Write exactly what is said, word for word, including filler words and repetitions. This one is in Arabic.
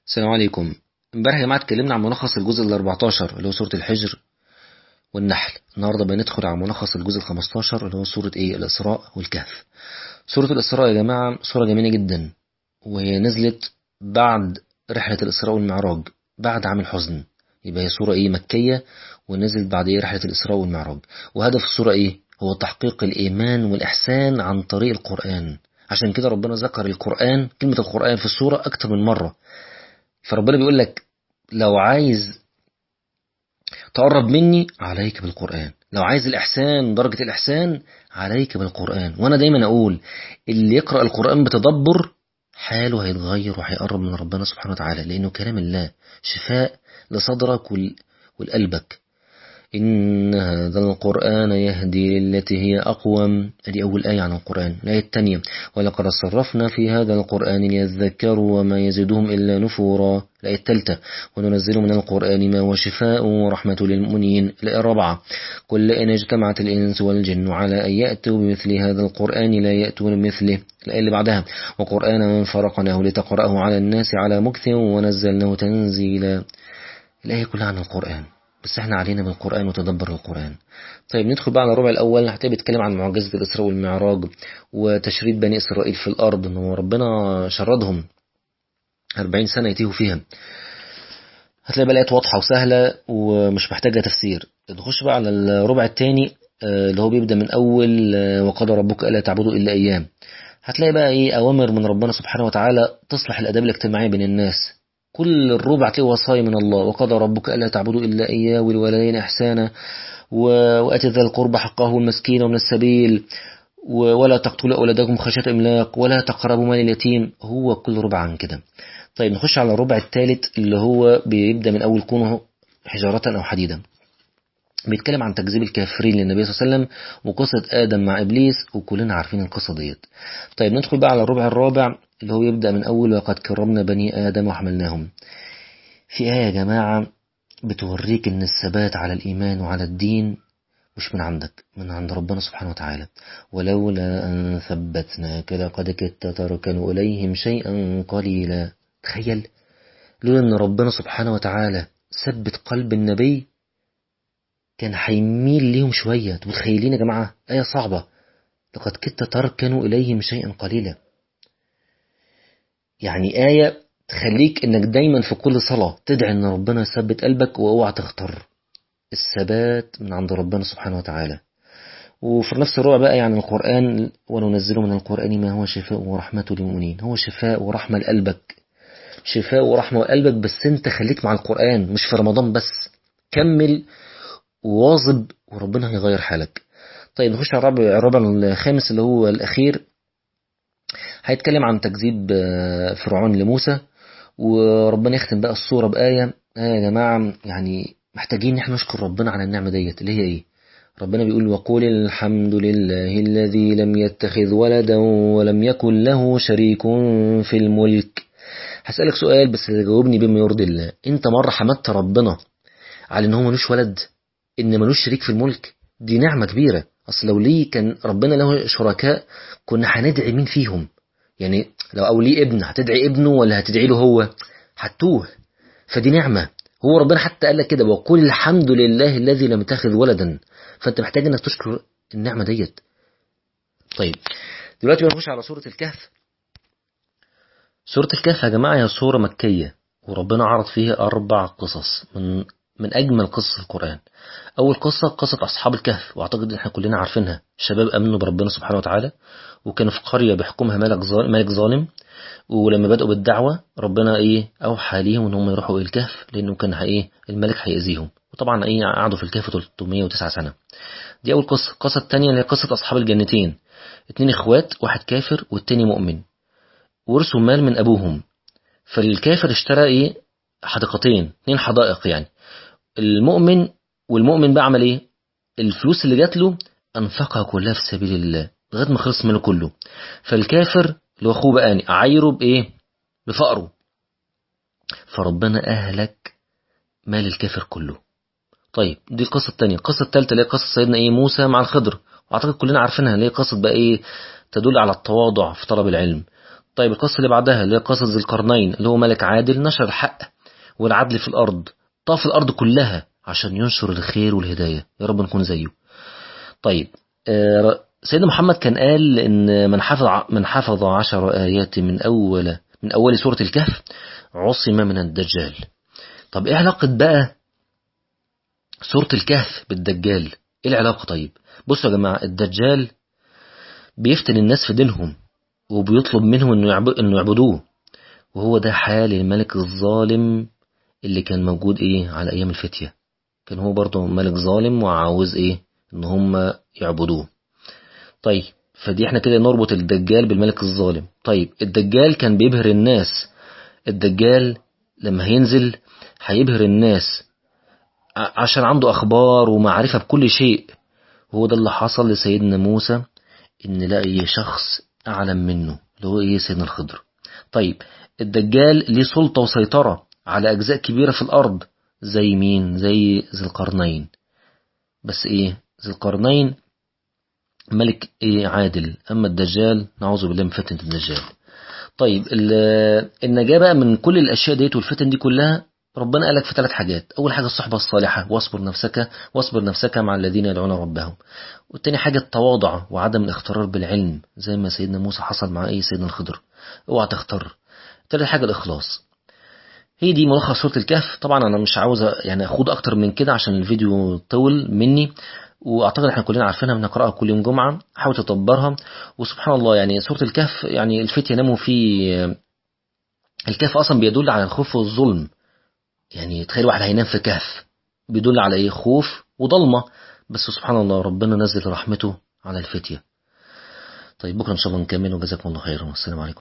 السلام عليكم. امبارح يا جماعة اتكلمنا عن ملخص الجزء ال أربعتاشر اللي هو سورة الحجر والنحل. النهاردة بندخل على ملخص الجزء ال خمستاشر اللي هو سورة ايه الإسراء والكهف. سورة الإسراء يا جماعة سورة جميلة جدا، وهي نزلت بعد رحلة الإسراء والمعراج، بعد عام الحزن. يبقى هي سورة ايه مكية، ونزلت بعد ايه رحلة الإسراء والمعراج. وهدف السورة ايه هو تحقيق الإيمان والإحسان عن طريق القرآن. عشان كده ربنا ذكر القرآن، كلمة القرآن في السورة أكتر من مرة. فربنا بيقول لك لو عايز تقرب مني عليك بالقرآن، لو عايز الإحسان درجة الإحسان عليك بالقرآن. وأنا دايما أقول اللي يقرأ القرآن بتدبر حاله هيتغير وهيقرب من ربنا سبحانه وتعالى، لأنه كلام الله شفاء لصدرك وال- ولقلبك. إن هذا القرآن يهدي للتي هي أقوم. دي أول آية عن القرآن. الآية الثانية ولقد صرفنا في هذا القرآن ليذكروا وما يزيدهم إلا نفورا. الآية الثالثة وننزل من القرآن ما هو شفاء ورحمة للمؤمنين. الآية الرابعة قل إن اجتمعت الإنس والجن على أن يأتوا بمثل هذا القرآن لا يأتون بمثله. الآية اللي بعدها وقرآنا فرقناه لتقرأه على الناس على مكث ونزلناه تنزيلا. الآية كلها عن القرآن، بس احنا علينا بالقرآن وتدبر القرآن. طيب ندخل بقى على الربع الأول. هتلاقي بيتكلم عن معجزة الإسراء والمعراج وتشريد بني إسرائيل في الأرض، إنه ربنا شردهم أربعين سنة يتيهوا فيها. هتلاقي بقى الآيات واضحة وسهلة ومش محتاجة تفسير. نخش بقى على الربع الثاني اللي هو بيبدأ من أول آه، وقضى ربك ألا تعبدوا إلا إياه. هتلاقي بقى إيه أوامر من ربنا سبحانه وتعالى تصلح الآداب الاجتماعية بين الناس. كل الربع تلاقي وصايا من الله: وقضى ربك ألا تعبدوا إلا إياه والوالدين إحسانا و- وآت ذا القربى حقه والمسكين ومن السبيل و- ولا تقتلوا أولادكم خشية إملاق ولا تقربوا مال اليتيم. هو كل ربع عن كده. طيب نخش على الربع الثالث اللي هو بيبدأ من أول كونه حجارة أو حديدا. بيتكلم عن تكذيب الكافرين للنبي صلى الله عليه وسلم وقصة آدم مع إبليس، وكلنا عارفين القصة ديت. طيب ندخل بقى على الربع الرابع اللي هو يبدأ من أول وقد كرمنا بني آدم وحملناهم. في آية يا جماعة بتوريك إن الثبات على الإيمان وعلى الدين مش من عندك، من عند ربنا سبحانه وتعالى. ولولا أن ثبتناك لقد كدت تركن إليهم شيئا قليلا. تخيل، لولا أن ربنا سبحانه وتعالى ثبت قلب النبي كان هيميل ليهم شوية. انتوا متخيلين يا جماعة؟ آية صعبة. لقد كدت تركن إليهم شيئا قليلا، يعني آية تخليك إنك دايما في كل صلاة تدعي إن ربنا يثبت قلبك، واوعى تختار. الثبات من عند ربنا سبحانه وتعالى. وفي نفس الربع بقى يعني القرآن وننزله من القرآن ما هو شفاء ورحمة للمؤمنين. هو شفاء ورحمة لقلبك، شفاء ورحمة لقلبك، بس انت خليك مع القرآن مش في رمضان بس. كمل وواظب وربنا هيغير حالك. طيب نخش على الربع الربع الخامس اللي هو الأخير. هيتكلم عن تكذيب آه، فرعون لموسى. وربنا يختم بقى الصورة بآية. آه يا جماعة يعني محتاجين ان احنا نشكر ربنا على النعمة ديت اللي هي ايه. ربنا بيقول وقول الحمد لله الذي لم يتخذ ولدا ولم يكن له شريك في الملك. هسألك سؤال بس تجاوبني بما يرضي الله. انت مرة حمدت ربنا على ان هو ملوش ولد، ان ملوش شريك في الملك؟ دي نعمة كبيرة. اصل لو ليه كان ربنا له شركاء كنا هندعي مين فيهم؟ يعني لو او ليه ابن هتدعي ابنه ولا هتدعي له هو؟ هتوه. فدي نعمة. هو ربنا حتى قال لك كده وقل الحمد لله الذي لم يتخذ ولدا. فانت محتاج انك تشكر النعمة ديت. طيب دلوقتي بنخش على سورة الكهف. سورة الكهف يا جماعة هي سورة مكية، وربنا عرض فيها أربع قصص من من أجمل قصص القرآن. أول قصة قصة أصحاب الكهف، وأعتقد إن إحنا كلنا عارفينها. شباب أمنوا بربنا سبحانه وتعالى، وكانوا في قرية بيحكمها ملك ظالم ملك ظالم. ولما بدأوا بالدعوة ربنا إيه أوحى ليهم إن هم يروحوا الكهف، لأنه كان إيه الملك هيأذيهم. وطبعا إيه قعدوا في الكهف ثلاثمائة وتسعة سنة. دي أول قصة. القصة الثانية اللي هي قصة أصحاب الجنتين. اتنين إخوات، واحد كافر والتاني مؤمن، ورثوا مال من أبوهم. فالكافر اشترى ايه حديقتين، اتنين حدائق يعني. المؤمن والمؤمن بقى عمل ايه؟ الفلوس اللي جات له انفقها كلها في سبيل الله لغايه ما خلص ماله كله. فالكافر اللي هو اخوه بقى يعني اعايره بايه؟ بفقره. فربنا اهلك مال الكافر كله. طيب دي القصه الثانيه. القصه الثالثه اللي هي قصه سيدنا ايه موسى مع الخضر، واعتقد كلنا عارفينها، اللي هي قصه بقى ايه تدل على التواضع في طلب العلم. طيب القصة اللي بعدها اللي هي قصة ذي القرنين، اللي هو ملك عادل نشر الحق والعدل في الأرض، طاف الأرض كلها عشان ينشر الخير والهداية، يا رب نكون زيه. طيب آه، سيدنا محمد كان قال إن من حفظ من حفظ عشر آيات من أول من أول سورة الكهف عصم من الدجال. طب إيه علاقة بقى سورة الكهف بالدجال؟ إيه العلاقة؟ طيب بصوا يا جماعة، الدجال بيفتن الناس في دينهم وبيطلب منهم إنه إنه يعبدوه، وهو ده حال الملك الظالم اللي كان موجود إيه على أيام الفتية. كان هو برضه ملك ظالم وعاوز إيه إن هم يعبدوه. طيب فدي احنا كده نربط الدجال بالملك الظالم. طيب الدجال كان بيبهر الناس، الدجال لما هينزل هيبهر الناس عشان عنده أخبار ومعرفة بكل شيء. هو ده اللي حصل لسيدنا موسى، إن لقي شخص أعلم منه اللي هو إيه سيدنا الخضر. طيب الدجال ليه سلطة وسيطرة على أجزاء كبيرة في الأرض، زي مين؟ زي ذي القرنين. بس إيه ذي القرنين ملك إيه عادل، أما الدجال نعوذ بالله من فتنة الدجال. طيب النجاة بقى من كل الأشياء ديت والفتن دي كلها، ربنا قالك في ثلاث حاجات. أول حاجة الصحبة الصالحة، واصبر نفسك واصبر نفسك مع الذين يدعون ربهم. والتاني حاجة التواضع وعدم الاغترار بالعلم، زي ما سيدنا موسى حصل مع أي سيدنا الخضر، اوعى تغتر. تالت حاجة الإخلاص. هي دي ملخص سورة الكهف. طبعا أنا مش عاوز يعني أخوض أكتر من كده عشان الفيديو طول مني، واعتقد احنا كلنا عارفينها، بنقراها كل يوم جمعة، حاول تدبرها. وسبحان الله يعني سورة الكهف يعني الفتية ناموا في الكهف، اصلا بيدل على الخوف والظلم. يعني تخيل واحد هينام في كهف، بيدل على ايه؟ خوف وضلمة. بس سبحان الله ربنا نزل رحمته على الفتية. طيب بكرة ان شاء الله نكمل، وجزاكم الله خيرا والسلام عليكم.